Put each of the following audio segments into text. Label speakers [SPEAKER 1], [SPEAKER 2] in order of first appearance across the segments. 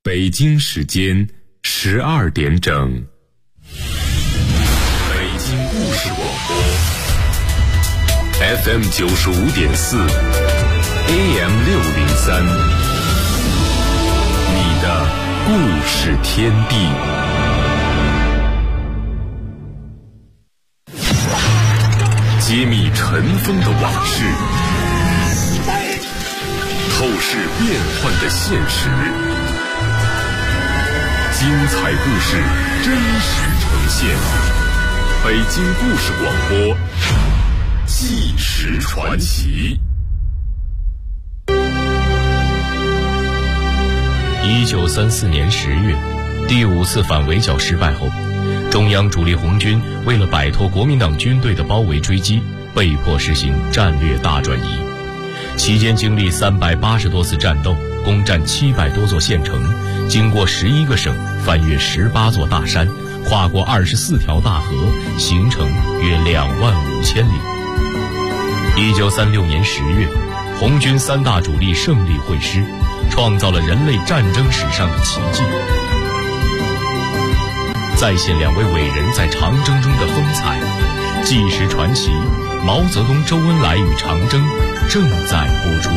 [SPEAKER 1] 北京时间12点整，北京故事广播 FM 95.4 AM 603，你的故事天地。揭秘尘封的往事，透视变幻的现实，精彩故事真实呈现。北京故事广播，纪实传奇。
[SPEAKER 2] 1934年10月，第5次反围剿失败后，中央主力红军为了摆脱国民党军队的包围追击，被迫实行战略大转移。期间经历380多次战斗，攻占700多座县城，经过11个省，翻越18座大山，跨过24条大河，行程约25000里。1936年10月，红军3大主力胜利会师，创造了人类战争史上的奇迹，再现2位伟人在长征中的风采。纪实传奇，毛泽东、周恩来与长征正在播出。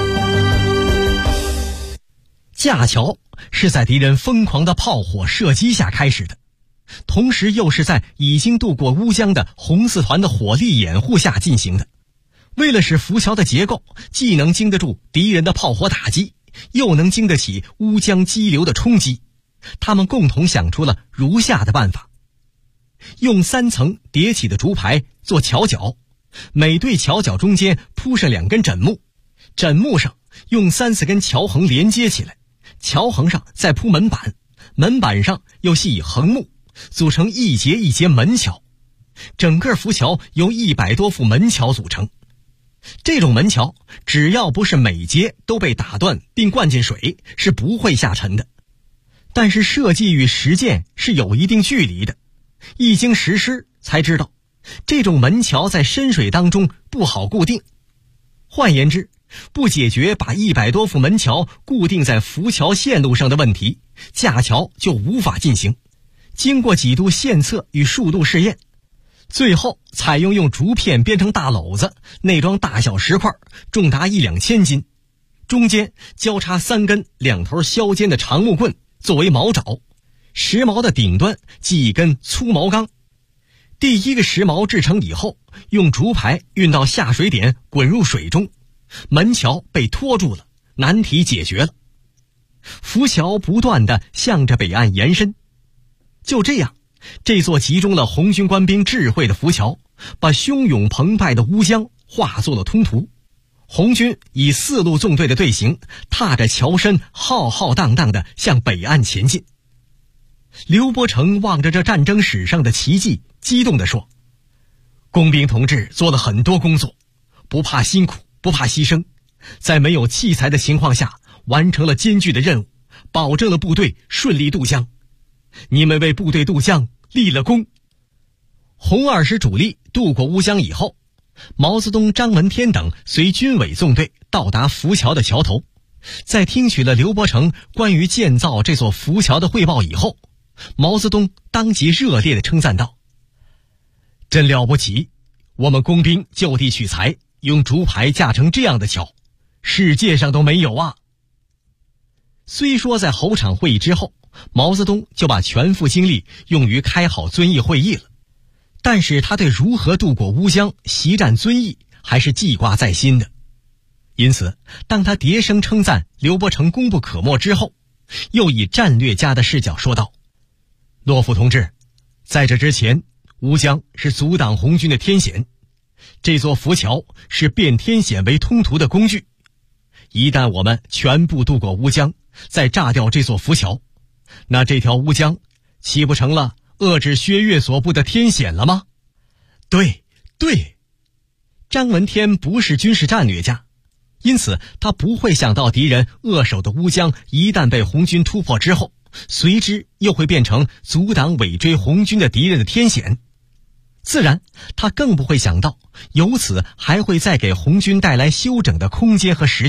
[SPEAKER 3] 架桥是在敌人疯狂的炮火射击下开始的，同时又是在已经渡过乌江的红四团的火力掩护下进行的。为了使浮桥的结构既能经得住敌人的炮火打击，又能经得起乌江激流的冲击，他们共同想出了如下的办法：用3层叠起的竹排做桥脚，每对桥脚中间铺上2根枕木，枕木上用3-4根桥横连接起来，桥横上再铺门板，门板上又系以横木，组成一节一节门桥。整个浮桥由100多副门桥组成。这种门桥只要不是每节都被打断并灌进水，是不会下沉的。但是设计与实践是有一定距离的，一经实施才知道，这种门桥在深水当中不好固定。换言之，不解决把100多副门桥固定在浮桥线路上的问题，架桥就无法进行。经过几度线测与数度试验，最后采用竹片编成大篓子，内装大小石块，重达1-2千斤，中间交叉3根2头削尖的长木棍作为锚爪，石锚的顶端系一根粗锚钢。第1个石锚制成以后，用竹排运到下水点滚入水中，门桥被拖住了，难题解决了。浮桥不断地向着北岸延伸。就这样，这座集中了红军官兵智慧的浮桥，把汹涌澎湃的乌江化作了通途。红军以4路纵队的队形，踏着桥身浩浩荡荡地向北岸前进。刘伯承望着这战争史上的奇迹，激动地说：工兵同志做了很多工作，不怕辛苦，不怕牺牲，在没有器材的情况下完成了艰巨的任务，保证了部队顺利渡江。你们为部队渡江立了功。红20主力渡过乌江以后，毛泽东、张闻天等随军委纵队到达浮桥的桥头，在听取了刘伯承关于建造这座浮桥的汇报以后，毛泽东当即热烈地称赞道：真了不起，我们工兵就地取材，用竹排架成这样的桥，世界上都没有啊。虽说在侯场会议之后，毛泽东就把全副精力用于开好遵义会议了，但是他对如何渡过乌江、袭占遵义还是记挂在心的。因此，当他迭声称赞刘伯承功不可没之后，又以战略家的视角说道：骆父同志，在这之前，乌江是阻挡红军的天险，这座浮桥是变天险为通途的工具。一旦我们全部渡过乌江，再炸掉这座浮桥，那这条乌江岂不成了遏制薛岳所部的天险了吗？对，张闻天不是军事战略家，因此他不会想到敌人扼守的乌江一旦被红军突破之后，随之又会变成阻挡尾追红军的敌人的天险。自然，他更不会想到由此还会再给红军带来休整的空间和时间，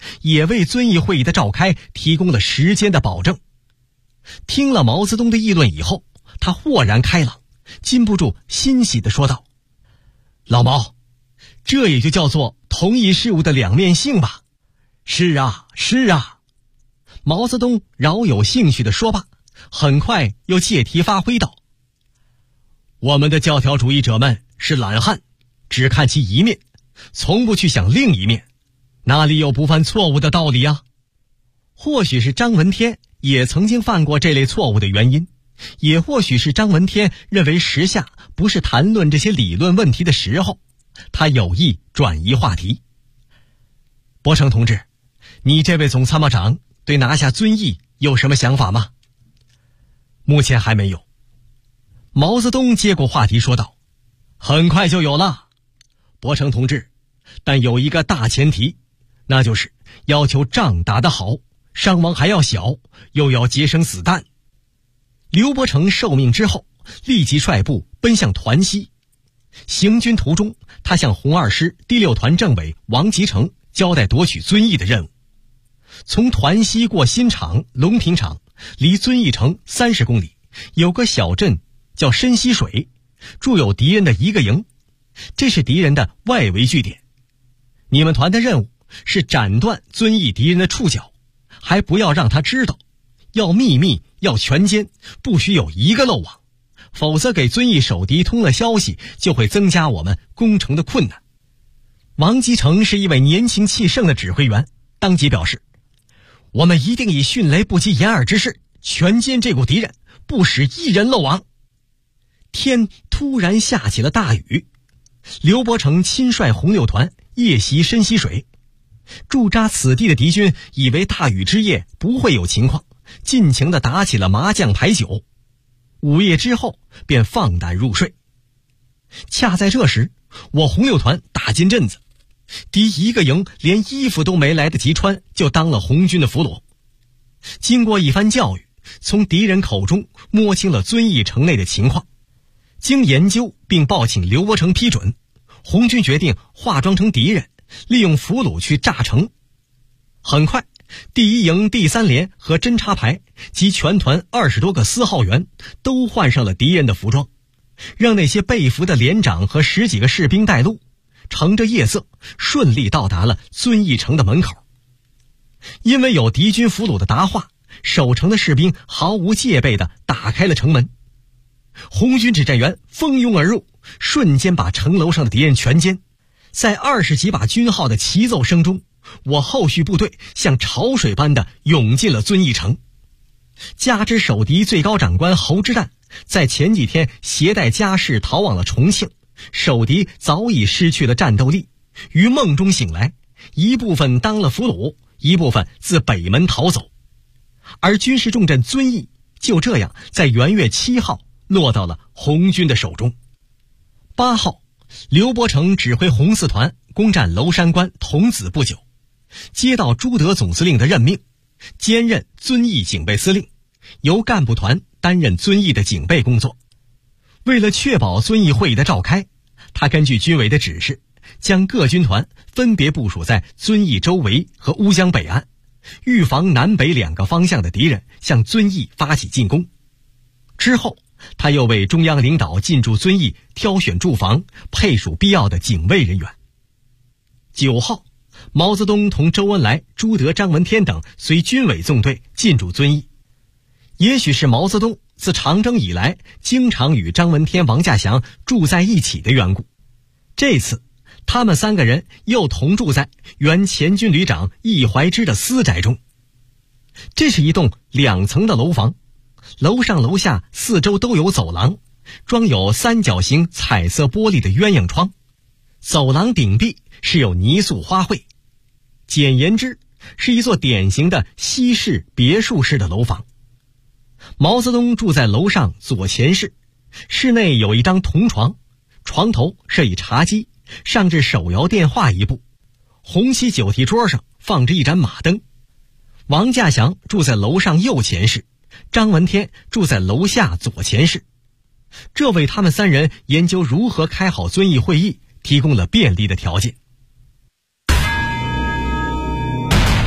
[SPEAKER 3] 也为遵义会议的召开提供了时间的保证。听了毛泽东的议论以后，他豁然开朗，禁不住欣喜地说道：“老毛，这也就叫做同一事物的两面性吧。”“是啊，是啊。”毛泽东饶有兴趣地说罢，很快又借题发挥道：“我们的教条主义者们是懒汉，只看其一面，从不去想另一面，哪里有不犯错误的道理啊？”或许是张闻天也曾经犯过这类错误的原因，也或许是张闻天认为时下不是谈论这些理论问题的时候，他有意转移话题。“伯承同志，你这位总参谋长对拿下遵义有什么想法吗？”“目前还没有。”毛泽东接过话题说道：“很快就有了，伯承同志，但有一个大前提，那就是要求仗打得好，伤亡还要小，又要节省子弹。”刘伯承受命之后，立即率部奔向团西。行军途中，他向红二师第6团政委王吉成交代夺取遵义的任务。从团西过新场、龙平场，离遵义城30公里，有个小镇叫深溪水，驻有敌人的一个营，这是敌人的外围据点。你们团的任务是斩断遵义敌人的触角，还不要让他知道，要秘密，要全歼，不许有一个漏网，否则给遵义守敌通了消息，就会增加我们攻城的困难。王吉成是一位年轻气盛的指挥员，当即表示：“我们一定以迅雷不及掩耳之势全歼这股敌人，不使一人漏网。”天突然下起了大雨，刘伯承亲率红6团夜袭深溪水。驻扎此地的敌军以为大雨之夜不会有情况，尽情地打起了麻将牌九。午夜之后便放胆入睡。恰在这时，我红6团打进镇子，敌一个营连衣服都没来得及穿，就当了红军的俘虏。经过一番教育，从敌人口中摸清了遵义城内的情况。经研究并报请刘伯承批准，红军决定化妆成敌人，利用俘虏去炸城。很快，第1营第3连和侦察排及全团20多个司号员都换上了敌人的服装，让那些被俘的连长和10几个士兵带路，乘着夜色顺利到达了遵义城的门口。因为有敌军俘虏的答话，守城的士兵毫无戒备地打开了城门。红军指战员蜂拥而入，瞬间把城楼上的敌人全歼。在20几把军号的齐奏声中，我后续部队像潮水般的涌进了遵义城。加之守敌最高长官侯之旦在前几天携带家事逃往了重庆，守敌早已失去了战斗力，于梦中醒来，一部分当了俘虏，一部分自北门逃走。而军事重镇遵义就这样在元月7号落到了红军的手中。8号，刘伯承指挥红4团攻占娄山关桐梓不久，接到朱德总司令的任命，兼任遵义警备司令，由干部团担任遵义的警备工作。为了确保遵义会议的召开，他根据军委的指示，将各军团分别部署在遵义周围和乌江北岸，预防南北2个方向的敌人向遵义发起进攻。之后，他又为中央领导进驻遵义挑选驻防，配属必要的警卫人员。9号，毛泽东同周恩来、朱德、张闻天等随军委纵队进驻遵义。也许是毛泽东自长征以来经常与张闻天、王稼祥住在一起的缘故，这次他们3个人又同住在原前军旅长易怀之的私宅中。这是一栋2层的楼房，楼上楼下四周都有走廊，装有3角形彩色玻璃的鸳鸯窗，走廊顶壁是有泥塑花卉。简言之，是一座典型的西式别墅式的楼房。毛泽东住在楼上左前室，室内有一张铜床，床头设以茶几，上置手摇电话一部，红漆酒题桌上放着一盏马灯。王稼祥住在楼上右前室，张闻天住在楼下左前室，这为他们3人研究如何开好遵义会议提供了便利的条件。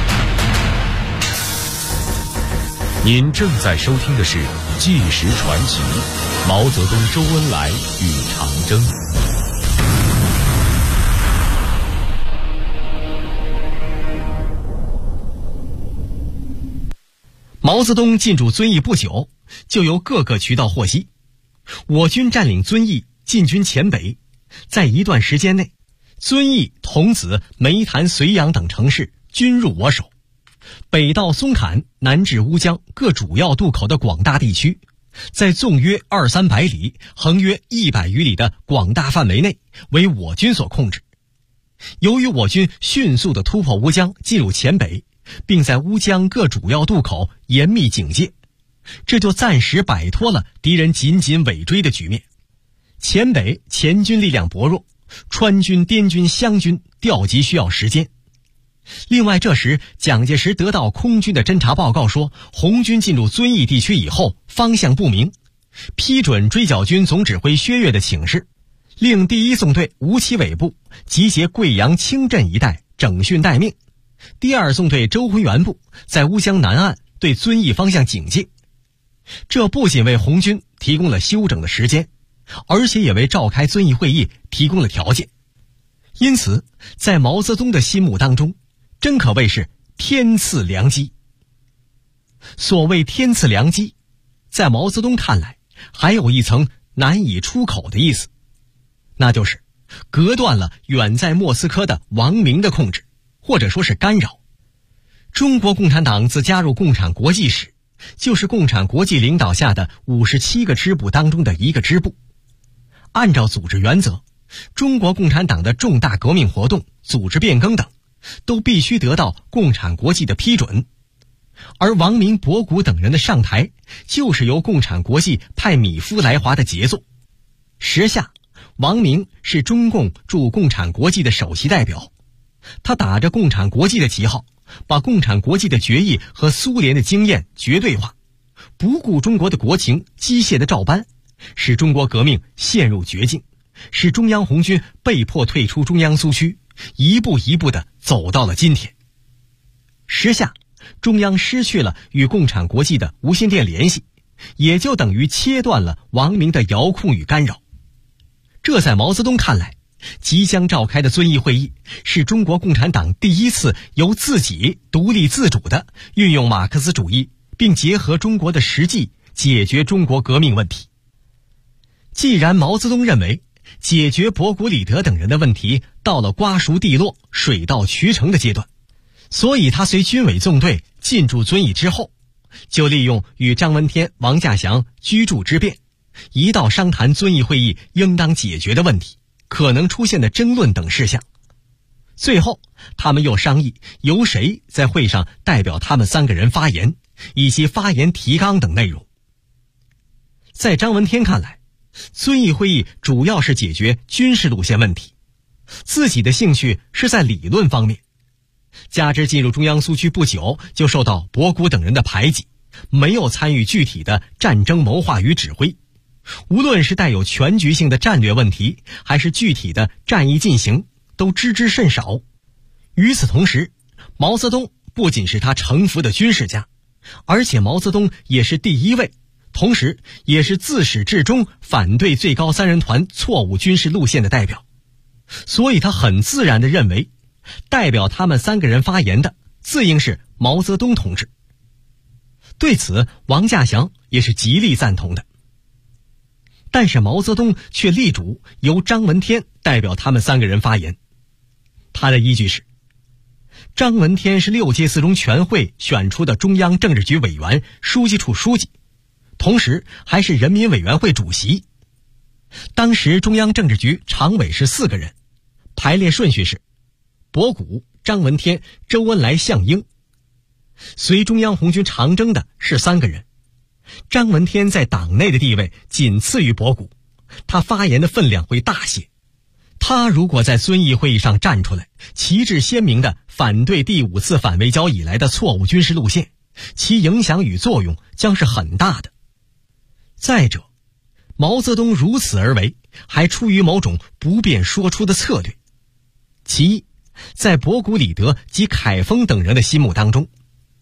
[SPEAKER 2] 您正在收听的是《纪实传奇》，毛泽东、周恩来与长征。
[SPEAKER 3] 毛泽东进驻遵义不久，就由各个渠道获悉，我军占领遵义，进军黔北，在一段时间内，遵义、桐梓、梅潭、绥阳等城市均入我手。北到松坎，南至乌江各主要渡口的广大地区，在纵约200-300里、横约100余里的广大范围内，为我军所控制。由于我军迅速地突破乌江，进入黔北，并在乌江各主要渡口严密警戒，这就暂时摆脱了敌人紧紧尾追的局面。黔北前军力量薄弱，川军、滇军、湘军调集需要时间。另外，这时蒋介石得到空军的侦察报告说，红军进入遵义地区以后方向不明，批准追剿军总指挥薛岳的请示，令第一纵队吴奇伟部集结贵阳清镇一带整训待命，第二纵队周辉元部在乌江南岸对遵义方向警戒。这不仅为红军提供了休整的时间，而且也为召开遵义会议提供了条件。因此，在毛泽东的心目当中，真可谓是天赐良机。所谓天赐良机，在毛泽东看来，还有一层难以出口的意思，那就是隔断了远在莫斯科的王明的控制，或者说是干扰。中国共产党自加入共产国际时，就是共产国际领导下的57个支部当中的一个支部。按照组织原则，中国共产党的重大革命活动、组织变更等，都必须得到共产国际的批准。而王明、博古等人的上台，就是由共产国际派米夫来华的杰作。时下，王明是中共驻共产国际的首席代表，他打着共产国际的旗号，把共产国际的决议和苏联的经验绝对化，不顾中国的国情，机械的照搬，使中国革命陷入绝境，使中央红军被迫退出中央苏区，一步一步地走到了今天。时下，中央失去了与共产国际的无线电联系，也就等于切断了王明的遥控与干扰。这在毛泽东看来，即将召开的遵义会议是中国共产党第一次由自己独立自主地运用马克思主义，并结合中国的实际解决中国革命问题。既然毛泽东认为解决博古、李德等人的问题到了瓜熟蒂落、水到渠成的阶段，所以他随军委纵队进驻遵义之后，就利用与张闻天、王稼祥居住之便，一道商谈遵义会议应当解决的问题、可能出现的争论等事项。最后，他们又商议由谁在会上代表他们3个人发言，以及发言提纲等内容。在张闻天看来，遵义会议主要是解决军事路线问题，自己的兴趣是在理论方面。加之进入中央苏区不久，就受到博古等人的排挤，没有参与具体的战争谋划与指挥，无论是带有全局性的战略问题，还是具体的战役进行，都知之甚少。与此同时，毛泽东不仅是他城府的军事家，而且毛泽东也是第一位，同时也是自始至终反对最高3人团错误军事路线的代表，所以他很自然地认为，代表他们3个人发言的自应是毛泽东同志。对此，王稼祥也是极力赞同的。但是毛泽东却力主由张闻天代表他们3个人发言。他的依据是，张闻天是6届4中全会选出的中央政治局委员、书记处书记，同时还是人民委员会主席。当时中央政治局常委是4个人，排列顺序是博古、张闻天、周恩来、项英。随中央红军长征的是3个人，张闻天在党内的地位仅次于博古，他发言的分量会大些。他如果在遵义会议上站出来，旗帜鲜明地反对第5次反围剿以来的错误军事路线，其影响与作用将是很大的。再者，毛泽东如此而为，还出于某种不便说出的策略。其一，在博古、李德及凯丰等人的心目当中，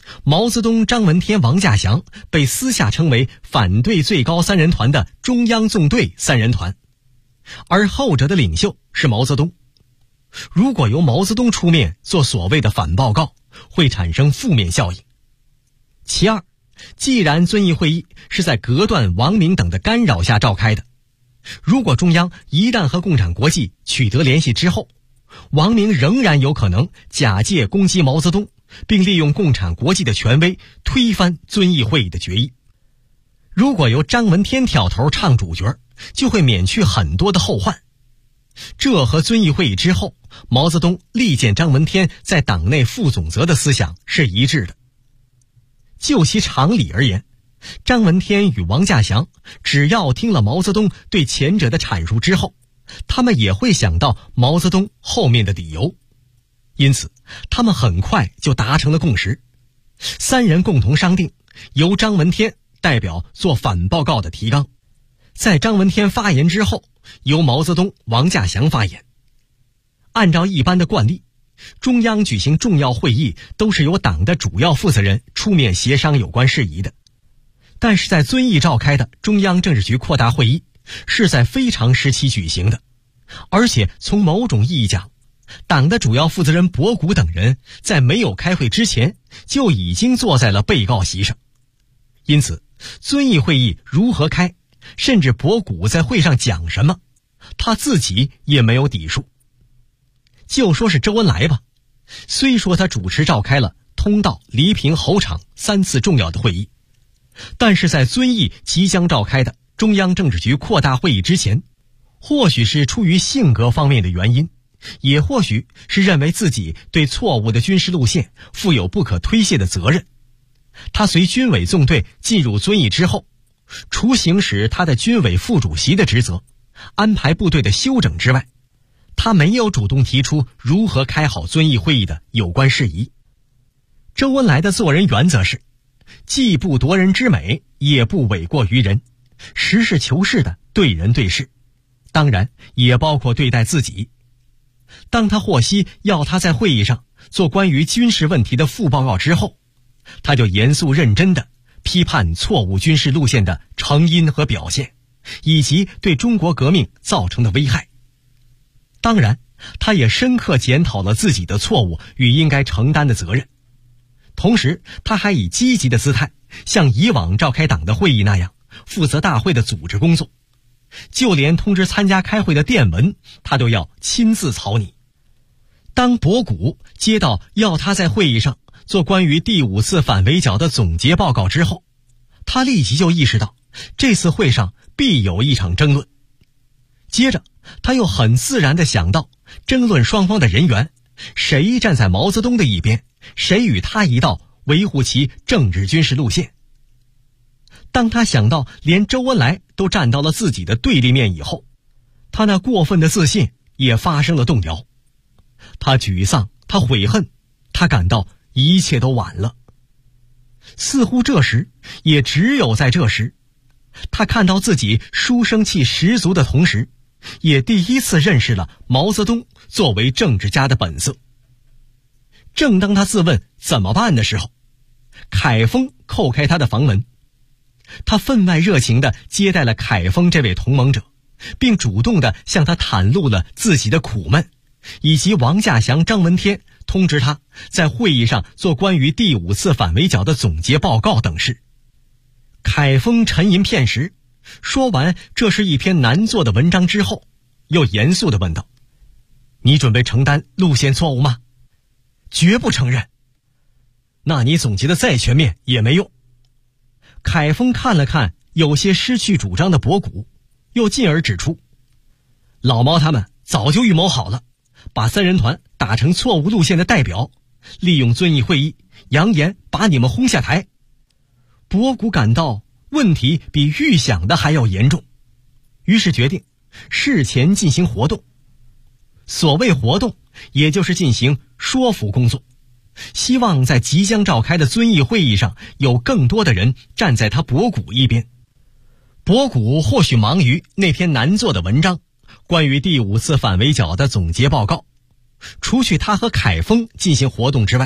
[SPEAKER 3] 毛泽东、张闻天、王稼祥被私下称为反对最高三人团的中央纵队三人团，而后者的领袖是毛泽东。如果由毛泽东出面做所谓的反报告，会产生负面效应。其二，既然遵义会议是在隔断、王明等的干扰下召开的，如果中央一旦和共产国际取得联系之后，王明仍然有可能假借攻击毛泽东，并利用共产国际的权威推翻遵义会议的决议。如果由张闻天挑头唱主角，就会免去很多的后患。这和遵义会议之后毛泽东力荐张闻天在党内副总责的思想是一致的。就其常理而言，张闻天与王稼祥只要听了毛泽东对前者的阐述之后，他们也会想到毛泽东后面的理由，因此他们很快就达成了共识。三人共同商定，由张闻天代表做反报告的提纲，在张闻天发言之后，由毛泽东、王稼祥发言。按照一般的惯例，中央举行重要会议都是由党的主要负责人出面协商有关事宜的。但是在遵义召开的中央政治局扩大会议是在非常时期举行的，而且从某种意义讲，党的主要负责人博古等人在没有开会之前就已经坐在了被告席上。因此遵义会议如何开，甚至博古在会上讲什么，他自己也没有底数。就说是周恩来吧，虽说他主持召开了通道、黎平、侯场3次重要的会议，但是在遵义即将召开的中央政治局扩大会议之前，或许是出于性格方面的原因，也或许是认为自己对错误的军事路线负有不可推卸的责任，他随军委纵队进入遵义之后，除行使他的军委副主席的职责，安排部队的休整之外，他没有主动提出如何开好遵义会议的有关事宜。周恩来的做人原则是，既不夺人之美，也不诿过于人，实事求是的对人对事，当然也包括对待自己。当他获悉要他在会议上做关于军事问题的副报告之后，他就严肃认真地批判错误军事路线的成因和表现，以及对中国革命造成的危害。当然，他也深刻检讨了自己的错误与应该承担的责任。同时，他还以积极的姿态，像以往召开党的会议那样，负责大会的组织工作。就连通知参加开会的电文，他都要亲自草拟。当博古接到要他在会议上做关于第5次反围剿的总结报告之后，他立即就意识到这次会上必有一场争论。接着他又很自然地想到争论双方的人员，谁站在毛泽东的一边，谁与他一道维护其政治军事路线。当他想到连周恩来都站到了自己的对立面以后，他那过分的自信也发生了动摇。他沮丧，他悔恨，他感到一切都晚了。似乎这时，也只有在这时，他看到自己书生气十足的同时，也第一次认识了毛泽东作为政治家的本色。正当他自问怎么办的时候，凯丰叩开他的房门。他分外热情地接待了凯丰这位同盟者，并主动地向他袒露了自己的苦闷，以及王稼祥、张闻天通知他在会议上做关于第5次反围剿的总结报告等事。凯丰沉吟片时，说完这是一篇难做的文章之后，又严肃地问道：“你准备承担路线错误吗？”“绝不承认。”“那你总结的再全面也没用。”凯丰看了看有些失去主张的博古，又进而指出，老毛他们早就预谋好了，把三人团打成错误路线的代表，利用遵义会议扬言把你们轰下台。博古感到问题比预想的还要严重，于是决定事前进行活动。所谓活动，也就是进行说服工作，希望在即将召开的遵义会议上有更多的人站在他博古一边。博古或许忙于那篇难做的文章，关于第5次反围剿的总结报告。除去他和凯丰进行活动之外，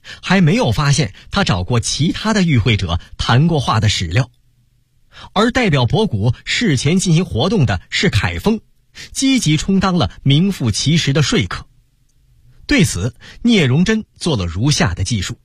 [SPEAKER 3] 还没有发现他找过其他的与会者谈过话的史料。而代表博古事前进行活动的是凯丰，积极充当了名副其实的说客。对此，聂荣臻做了如下的记述：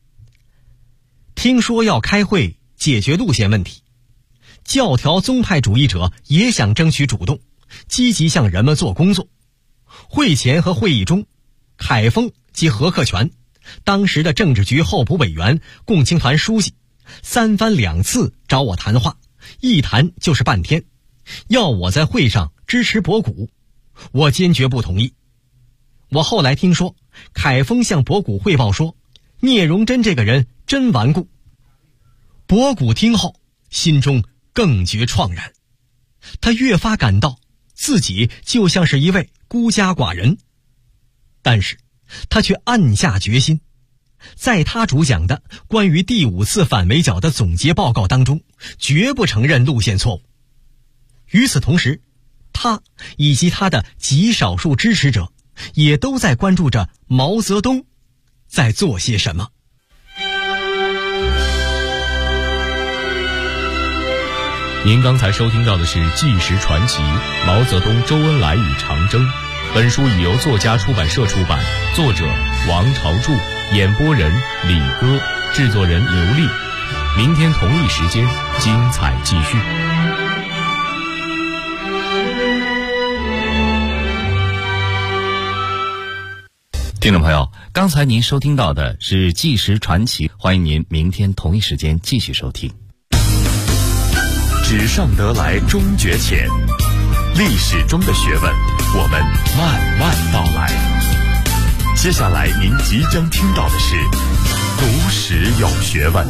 [SPEAKER 3] 听说要开会解决路线问题，教条宗派主义者也想争取主动，积极向人们做工作。会前和会议中，凯丰及何克全，当时的政治局候补委员、共青团书记，三番两次找我谈话，一谈就是半天，要我在会上支持博古，我坚决不同意。我后来听说，凯丰向博古汇报说，聂荣臻这个人真顽固。博古听后，心中更觉怆然，他越发感到自己就像是一位孤家寡人，但是他却暗下决心，在他主讲的关于第5次反围剿的总结报告当中，绝不承认路线错误。与此同时，他以及他的极少数支持者也都在关注着毛泽东在做些什么。
[SPEAKER 2] 您刚才收听到的是《纪实传奇：毛泽东、周恩来与长征》。本书已由作家出版社出版，作者王朝柱，演播人李歌，制作人刘丽。明天同一时间，精彩继续。
[SPEAKER 4] 听众朋友，刚才您收听到的是《纪实传奇》，欢迎您明天同一时间继续收听。
[SPEAKER 1] 纸上得来终觉浅，历史中的学问，我们慢慢道来。接下来您即将听到的是读史有学问。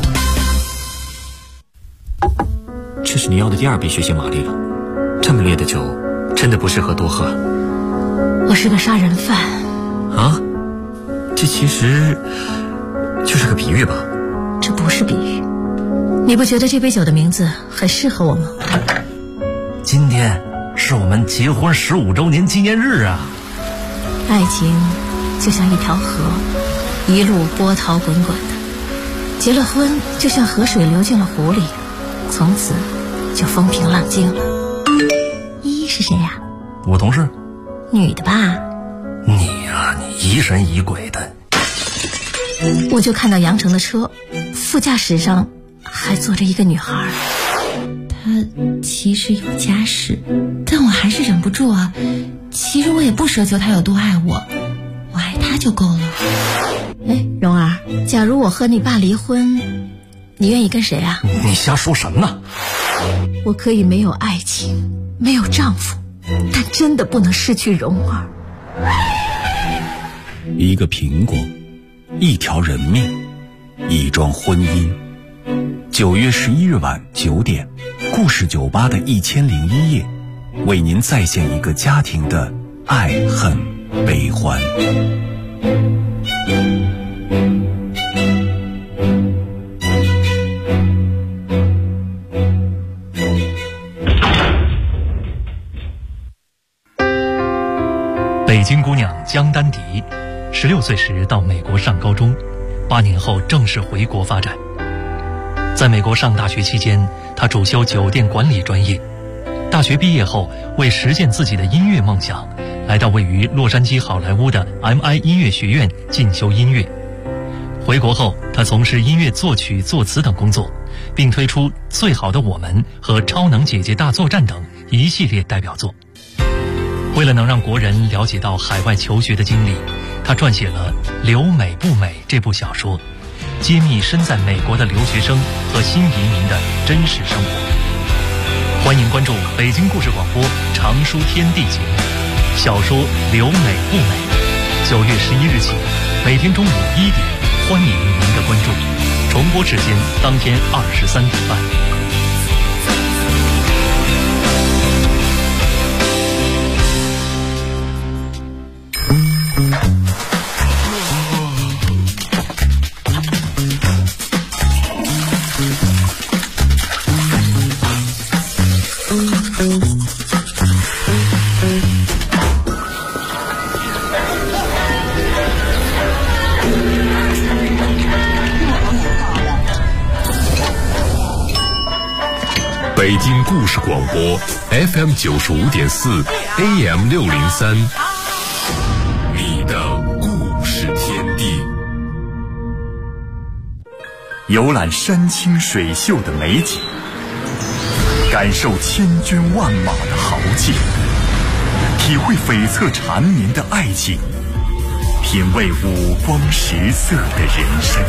[SPEAKER 5] 这是你要的第2杯血腥玛丽了，这么烈的酒真的不适合多喝。
[SPEAKER 6] 我是个杀人犯
[SPEAKER 5] 啊，这其实就是个比喻吧？
[SPEAKER 6] 这不是比喻，你不觉得这杯酒的名字很适合我吗？
[SPEAKER 7] 今天是我们结婚15周年纪念日啊！
[SPEAKER 6] 爱情就像一条河，一路波涛滚滚的，结了婚就像河水流进了湖里，从此就风平浪静了。依依是谁呀？
[SPEAKER 7] 我同事。
[SPEAKER 6] 女的吧？
[SPEAKER 7] 你呀，你疑神疑鬼的。
[SPEAKER 6] 我就看到杨成的车，副驾驶上还坐着一个女孩。她其实有家室，但我还是忍不住啊。其实我也不奢求她有多爱我，我爱她就够了。哎，蓉儿，假如我和你爸离婚，你愿意跟谁啊？
[SPEAKER 7] 你瞎说什么呢？
[SPEAKER 6] 我可以没有爱情，没有丈夫，但真的不能失去蓉儿。
[SPEAKER 8] 一个苹果，一条人命，一桩婚姻。9月11日晚9点，故事酒吧的1001夜，为您再现一个家庭的爱恨悲欢。
[SPEAKER 9] 北京姑娘江丹迪，16岁时到美国上高中，8年后正式回国发展。在美国上大学期间，她主修酒店管理专业。大学毕业后，为实现自己的音乐梦想，来到位于洛杉矶好莱坞的 MI 音乐学院进修音乐。回国后，她从事音乐作曲、作词等工作，并推出《最好的我们》和《超能姐姐大作战》等一系列代表作。为了能让国人了解到海外求学的经历，他撰写了《留美不美》这部小说，揭秘身在美国的留学生和新移民的真实生活。欢迎关注北京故事广播常书天地节目小说《留美不美》，9月11日起，每天中午1点，欢迎您的关注。重播时间当天23点半。
[SPEAKER 1] 北京故事广播 FM 95.4 AM 603，你的故事天地。
[SPEAKER 8] 游览山清水秀的美景，感受千军万马的豪气，体会悱恻缠绵的爱情，品味五光十色的人生。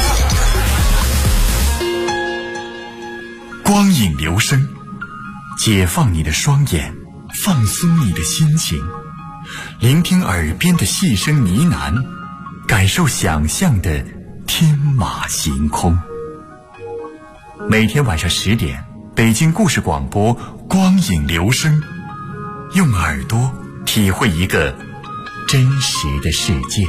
[SPEAKER 8] 光影流声，解放你的双眼，放松你的心情，聆听耳边的细声呢喃，感受想象的天马行空。每天晚上10点，北京故事广播光影流声，用耳朵体会一个真实的世界。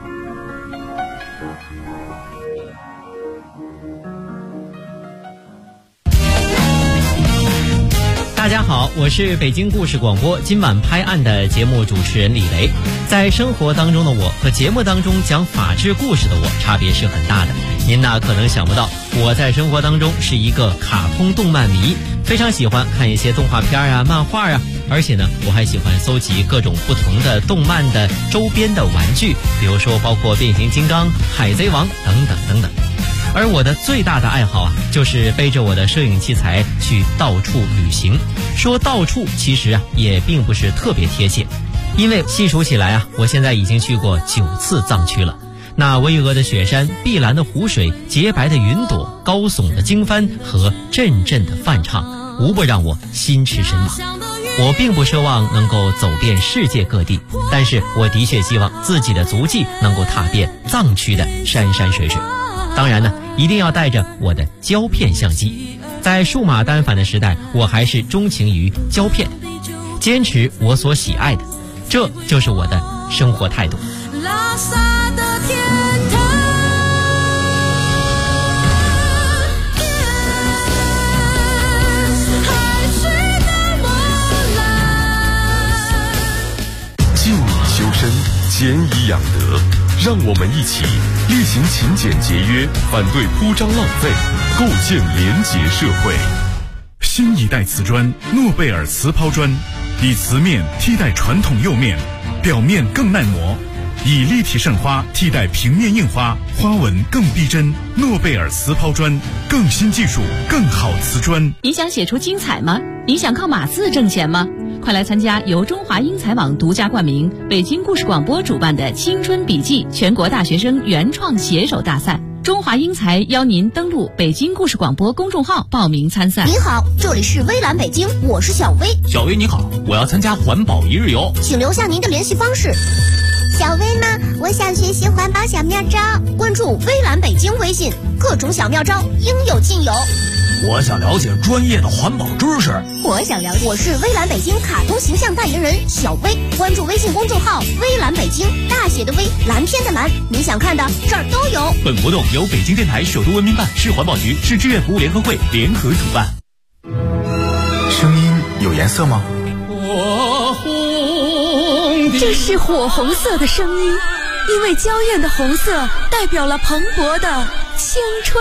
[SPEAKER 3] 大家好，我是北京故事广播今晚拍案的节目主持人李雷。在生活当中的我和节目当中讲法治故事的我差别是很大的。您呢可能想不到，我在生活当中是一个卡通动漫迷，非常喜欢看一些动画片啊、漫画啊，而且呢我还喜欢搜集各种不同的动漫的周边的玩具，比如说包括变形金刚、海贼王等等等等。而我的最大的爱好啊，就是背着我的摄影器材去到处旅行。说到处其实啊也并不是特别贴切，因为细数起来啊，我现在已经去过9次藏区了。那巍峨的雪山、碧蓝的湖水、洁白的云朵、高耸的经幡和阵阵的梵唱，无不让我心驰神往。我并不奢望能够走遍世界各地，但是我的确希望自己的足迹能够踏遍藏区的山山水水。当然呢，一定要带着我的胶片相机。在数码单反的时代，我还是钟情于胶片，坚持我所喜爱的，这就是我的生活态度。拉萨的天堂，
[SPEAKER 1] 海水的波澜，静以修身，俭以养德。让我们一起厉行勤俭节约，反对铺张浪费，构建廉洁社会。
[SPEAKER 10] 新一代瓷砖诺贝尔瓷抛砖，以瓷面替代传统釉面，表面更耐磨，以立体渗花替代平面印花，花纹更逼真。诺贝尔瓷抛砖，更新技术，更好瓷砖。
[SPEAKER 11] 你想写出精彩吗？你想靠码字挣钱吗？快来参加由中华英才网独家冠名、北京故事广播主办的青春笔记全国大学生原创写手大赛。中华英才邀您登录北京故事广播公众号报名参赛。
[SPEAKER 12] 您好，这里是微蓝北京，我是小薇。
[SPEAKER 5] 小薇你好，我要参加环保一日游，
[SPEAKER 12] 请留下您的联系方式。
[SPEAKER 13] 小薇呢？我想学习环保小妙招，
[SPEAKER 12] 关注微蓝北京微信，各种小妙招应有尽有。
[SPEAKER 5] 我想了解专业的环保知识。
[SPEAKER 12] 我想了解，我是微蓝北京卡通形象代言人小薇，关注微信公众号微蓝北京，大写的微，蓝天的蓝，你想看的这儿都有。
[SPEAKER 5] 本活动由北京电台首都文明办、市环保局、市志愿服务联合会联合主办。
[SPEAKER 8] 声音有颜色吗？
[SPEAKER 14] 这是火红色的声音，因为娇艳的红色代表了蓬勃的青春。